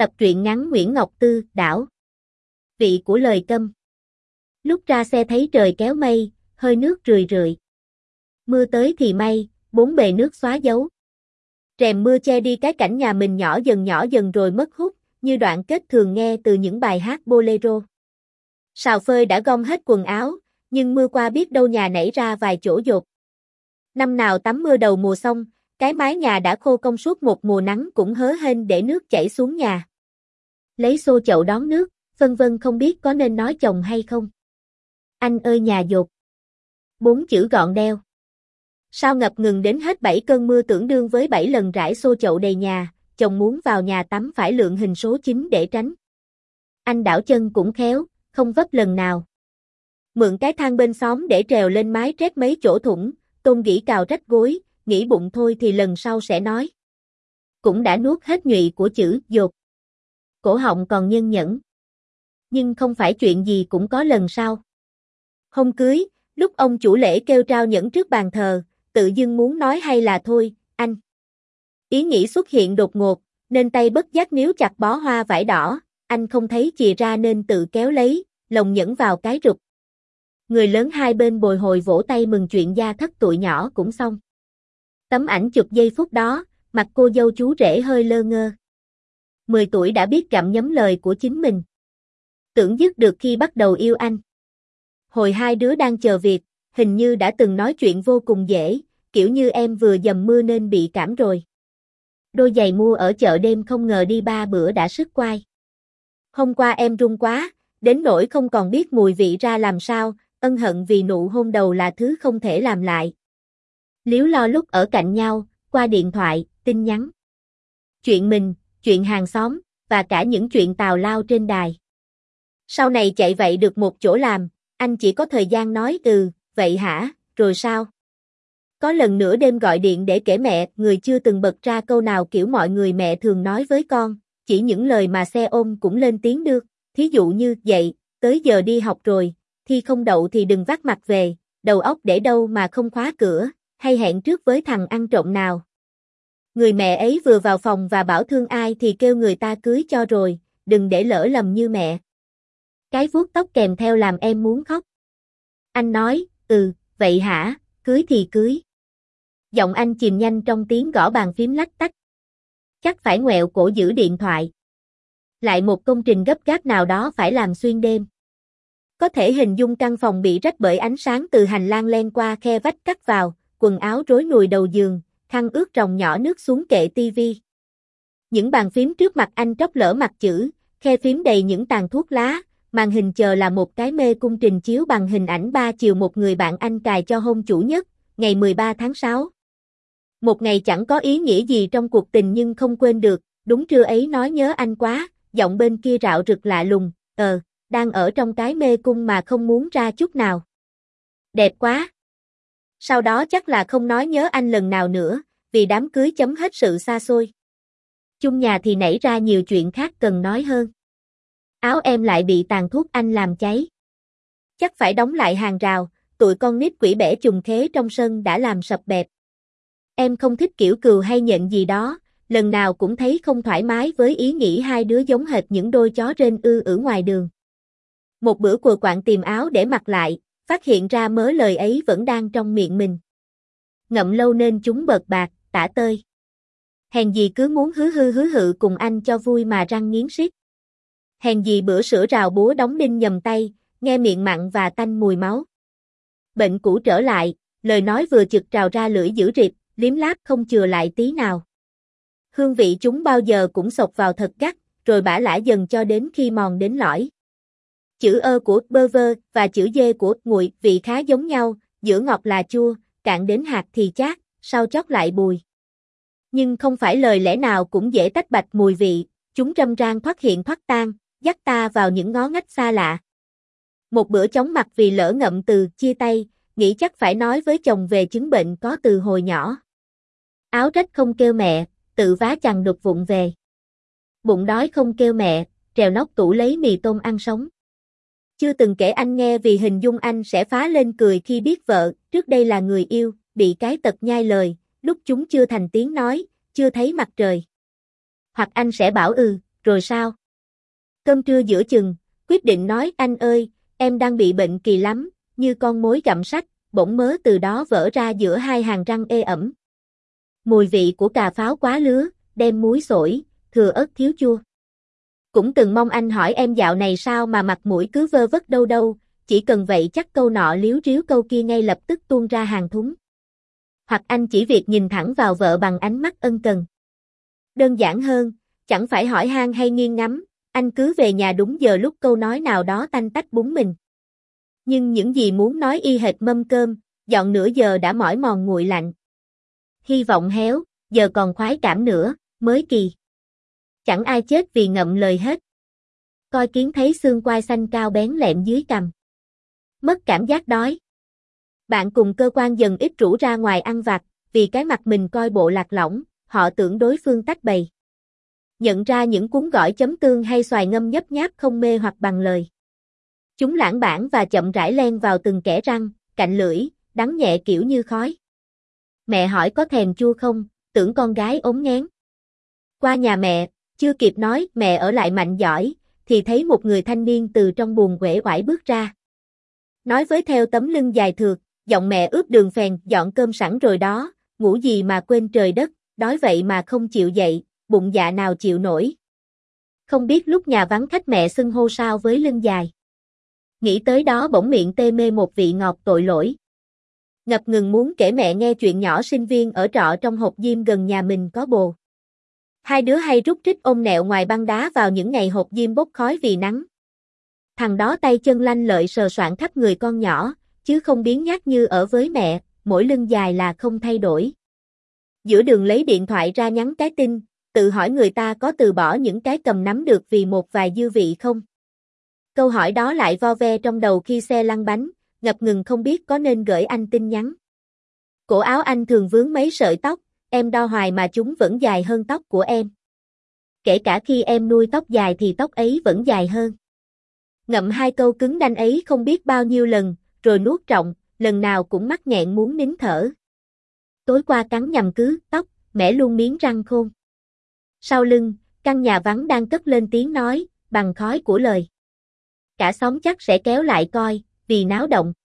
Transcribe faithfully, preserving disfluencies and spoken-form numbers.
Tập truyện ngắn Nguyễn Ngọc Tư, Đảo. Vị của lời câm. Lúc ra xe thấy trời kéo mây, hơi nước rười rượi. Mưa tới thì may, bốn bề nước xóa dấu. Rèm mưa che đi cái cảnh nhà mình nhỏ dần nhỏ dần rồi mất hút, như đoạn kết thường nghe từ những bài hát bolero. Sào phơi đã gom hết quần áo, nhưng mưa qua biết đâu nhà nảy ra vài chỗ dột. Năm nào tắm mưa đầu mùa xong, cái mái nhà đã khô công suốt một mùa nắng cũng hớ hênh để nước chảy xuống nhà. Lấy xô chậu đón nước, vân vân không biết có nên nói chồng hay không. Anh ơi nhà dột. Bốn chữ gọn đeo. Sao ngập ngừng đến hết bảy cơn mưa tưởng đương với bảy lần rải xô chậu đầy nhà, chồng muốn vào nhà tắm phải lượng hình số chín để tránh. Anh đảo chân cũng khéo, không vấp lần nào. Mượn cái thang bên xóm để trèo lên mái trét mấy chỗ thủng, Tôn gỉ cào rách gối, nghĩ bụng thôi thì lần sau sẽ nói. Cũng đã nuốt hết nhụy của chữ dột. Cổ họng còn nhân nhẫn. Nhưng không phải chuyện gì cũng có lần sau. Hôm cưới, lúc ông chủ lễ kêu trao nhẫn trước bàn thờ, tự dưng muốn nói hay là thôi, anh. Ý nghĩ xuất hiện đột ngột, nên tay bất giác níu chặt bó hoa vải đỏ, anh không thấy chìa ra nên tự kéo lấy, lồng nhẫn vào cái rụt. Người lớn hai bên bồi hồi vỗ tay mừng chuyện gia thất tụi nhỏ cũng xong. Tấm ảnh chụp giây phút đó, mặt cô dâu chú rể hơi lơ ngơ. Mười tuổi đã biết gặm nhấm lời của chính mình. Tưởng dứt được khi bắt đầu yêu anh. Hồi hai đứa đang chờ việc, hình như đã từng nói chuyện vô cùng dễ, kiểu như em vừa dầm mưa nên bị cảm rồi. Đôi giày mua ở chợ đêm không ngờ đi ba bữa đã sứt quai. Hôm qua em run quá, đến nỗi không còn biết mùi vị ra làm sao, ân hận vì nụ hôn đầu là thứ không thể làm lại. Líu lo lúc ở cạnh nhau, qua điện thoại, tin nhắn. Chuyện mình, chuyện hàng xóm, và cả những chuyện tào lao trên đài. Sau này chạy vậy được một chỗ làm, anh chỉ có thời gian nói ừ, vậy hả, rồi sao? Có lần nửa đêm gọi điện để kể mẹ, người chưa từng bật ra câu nào kiểu mọi người mẹ thường nói với con, chỉ những lời mà xe ôm cũng lên tiếng được, thí dụ như, dậy, tới giờ đi học rồi, thi không đậu thì đừng vác mặt về, đầu óc để đâu mà không khóa cửa, hay hẹn trước với thằng ăn trộm nào. Người mẹ ấy vừa vào phòng và bảo thương ai thì kêu người ta cưới cho rồi, đừng để lỡ lầm như mẹ. Cái vuốt tóc kèm theo làm em muốn khóc. Anh nói, ừ, vậy hả, cưới thì cưới. Giọng anh chìm nhanh trong tiếng gõ bàn phím lách tách. Chắc phải ngoẹo cổ giữ điện thoại. Lại một công trình gấp gáp nào đó phải làm xuyên đêm. Có thể hình dung căn phòng bị rách bởi ánh sáng từ hành lang len qua khe vách cắt vào, quần áo rối nùi đầu giường, khăn ướt ròng nhỏ nước xuống kệ tivi. Những bàn phím trước mặt anh tróc lỡ mặt chữ, khe phím đầy những tàn thuốc lá, màn hình chờ là một cái mê cung trình chiếu bằng hình ảnh ba chiều một người bạn anh cài cho hôm chủ nhật, ngày mười ba tháng sáu. Một ngày chẳng có ý nghĩa gì trong cuộc tình nhưng không quên được, đúng trưa ấy nói nhớ anh quá, giọng bên kia rạo rực lạ lùng, ờ, đang ở trong cái mê cung mà không muốn ra chút nào. Đẹp quá. Sau đó chắc là không nói nhớ anh lần nào nữa, vì đám cưới chấm hết sự xa xôi. Chung nhà thì nảy ra nhiều chuyện khác cần nói hơn. Áo em lại bị tàn thuốc anh làm cháy. Chắc phải đóng lại hàng rào, tụi con nít quỷ bẻ chùng khế trong sân đã làm sập bẹp. Em không thích kiểu cừu hay nhện gì đó, lần nào cũng thấy không thoải mái với ý nghĩ hai đứa giống hệt những đôi chó rên ư ử ngoài đường. Một bữa quờ quạng tìm áo để mặc lại, phát hiện ra mớ lời ấy vẫn đang trong miệng mình. Ngậm lâu nên chúng bợt bạc, tả tơi. Hèn gì cứ muốn hứ hư hứ hự cùng anh cho vui mà răng nghiến siết. Hèn gì bữa sữa rào búa đóng đinh nhầm tay, nghe miệng mặn và tanh mùi máu. Bệnh cũ trở lại, lời nói vừa chực trào ra lưỡi dữ rịp, liếm láp không chừa lại tí nào. Hương vị chúng bao giờ cũng xộc vào thật gắt, rồi bã lả dần cho đến khi mòn đến lõi. Chữ ơ của bơ vơ và chữ dê của nguội vị khá giống nhau, giữa ngọt là chua, cạn đến hạt thì chát, sau chót lại bùi. Nhưng không phải lời lẽ nào cũng dễ tách bạch mùi vị, chúng râm ran thoát hiện thoát tan, dắt ta vào những ngó ngách xa lạ. Một bữa chóng mặt vì lỡ ngậm từ chia tay, nghĩ chắc phải nói với chồng về chứng bệnh có từ hồi nhỏ. Áo rách không kêu mẹ, tự vá chằng đục vụng về. Bụng đói không kêu mẹ, trèo nóc tủ lấy mì tôm ăn sống. Chưa từng kể anh nghe vì hình dung anh sẽ phá lên cười khi biết vợ, trước đây là người yêu, bị cái tật nhai lời, lúc chúng chưa thành tiếng nói, chưa thấy mặt trời. Hoặc anh sẽ bảo ừ, rồi sao? Cơm trưa giữa chừng, quyết định nói anh ơi, em đang bị bệnh kỳ lắm, như con mối gặm sách, bỗng mớ từ đó vỡ ra giữa hai hàng răng ê ẩm. Mùi vị của cà pháo quá lứa, đem muối sổi, thừa ớt thiếu chua. Cũng từng mong anh hỏi em dạo này sao mà mặt mũi cứ vơ vất đâu đâu, chỉ cần vậy chắc câu nọ líu ríu câu kia ngay lập tức tuôn ra hàng thúng. Hoặc anh chỉ việc nhìn thẳng vào vợ bằng ánh mắt ân cần. Đơn giản hơn, chẳng phải hỏi han hay nghiêng ngắm, anh cứ về nhà đúng giờ lúc câu nói nào đó tanh tách búng mình. Nhưng những gì muốn nói y hệt mâm cơm, dọn nửa giờ đã mỏi mòn nguội lạnh. Hy vọng héo, giờ còn khoái cảm nữa, mới kỳ. Chẳng ai chết vì ngậm lời hết. Coi kiến thấy xương quai xanh cao bén lẹm dưới cằm. Mất cảm giác đói. Bạn cùng cơ quan dần ít rủ ra ngoài ăn vặt, vì cái mặt mình coi bộ lạc lõng, họ tưởng đối phương tách bầy. Nhận ra những cuốn gỏi chấm tương hay xoài ngâm nhấp nháp không mê hoặc bằng lời. Chúng lãng bản và chậm rãi len vào từng kẽ răng, cạnh lưỡi, đắng nhẹ kiểu như khói. Mẹ hỏi có thèm chua không, tưởng con gái ốm nghén. Qua nhà mẹ, chưa kịp nói mẹ ở lại mạnh giỏi, thì thấy một người thanh niên từ trong buồng uể oải bước ra. Nói với theo tấm lưng dài thượt, giọng mẹ ướp đường phèn, dọn cơm sẵn rồi đó, ngủ gì mà quên trời đất, đói vậy mà không chịu dậy, bụng dạ nào chịu nổi. Không biết lúc nhà vắng khách mẹ xưng hô sao với lưng dài. Nghĩ tới đó bỗng miệng tê mê một vị ngọt tội lỗi. Ngập ngừng muốn kể mẹ nghe chuyện nhỏ sinh viên ở trọ trong hộp diêm gần nhà mình có bồ. Hai đứa hay rút rít ôm nẹo ngoài băng đá vào những ngày hộp diêm bốc khói vì nắng. Thằng đó tay chân lanh lợi sờ soạng khắp người con nhỏ, chứ không biến nhát như ở với mẹ, mỗi lưng dài là không thay đổi. Giữa đường lấy điện thoại ra nhắn cái tin, tự hỏi người ta có từ bỏ những cái cầm nắm được vì một vài dư vị không? Câu hỏi đó lại vo ve trong đầu khi xe lăn bánh, ngập ngừng không biết có nên gửi anh tin nhắn. Cổ áo anh thường vướng mấy sợi tóc, em đo hoài mà chúng vẫn dài hơn tóc của em. Kể cả khi em nuôi tóc dài thì tóc ấy vẫn dài hơn. Ngậm hai câu cứng đanh ấy không biết bao nhiêu lần, rồi nuốt trọng, lần nào cũng mắc nghẹn muốn nín thở. Tối qua cắn nhầm cứ, tóc, mẻ luôn miếng răng khôn. Sau lưng, căn nhà vắng đang cất lên tiếng nói, bằng khói của lời. Cả xóm chắc sẽ kéo lại coi, vì náo động.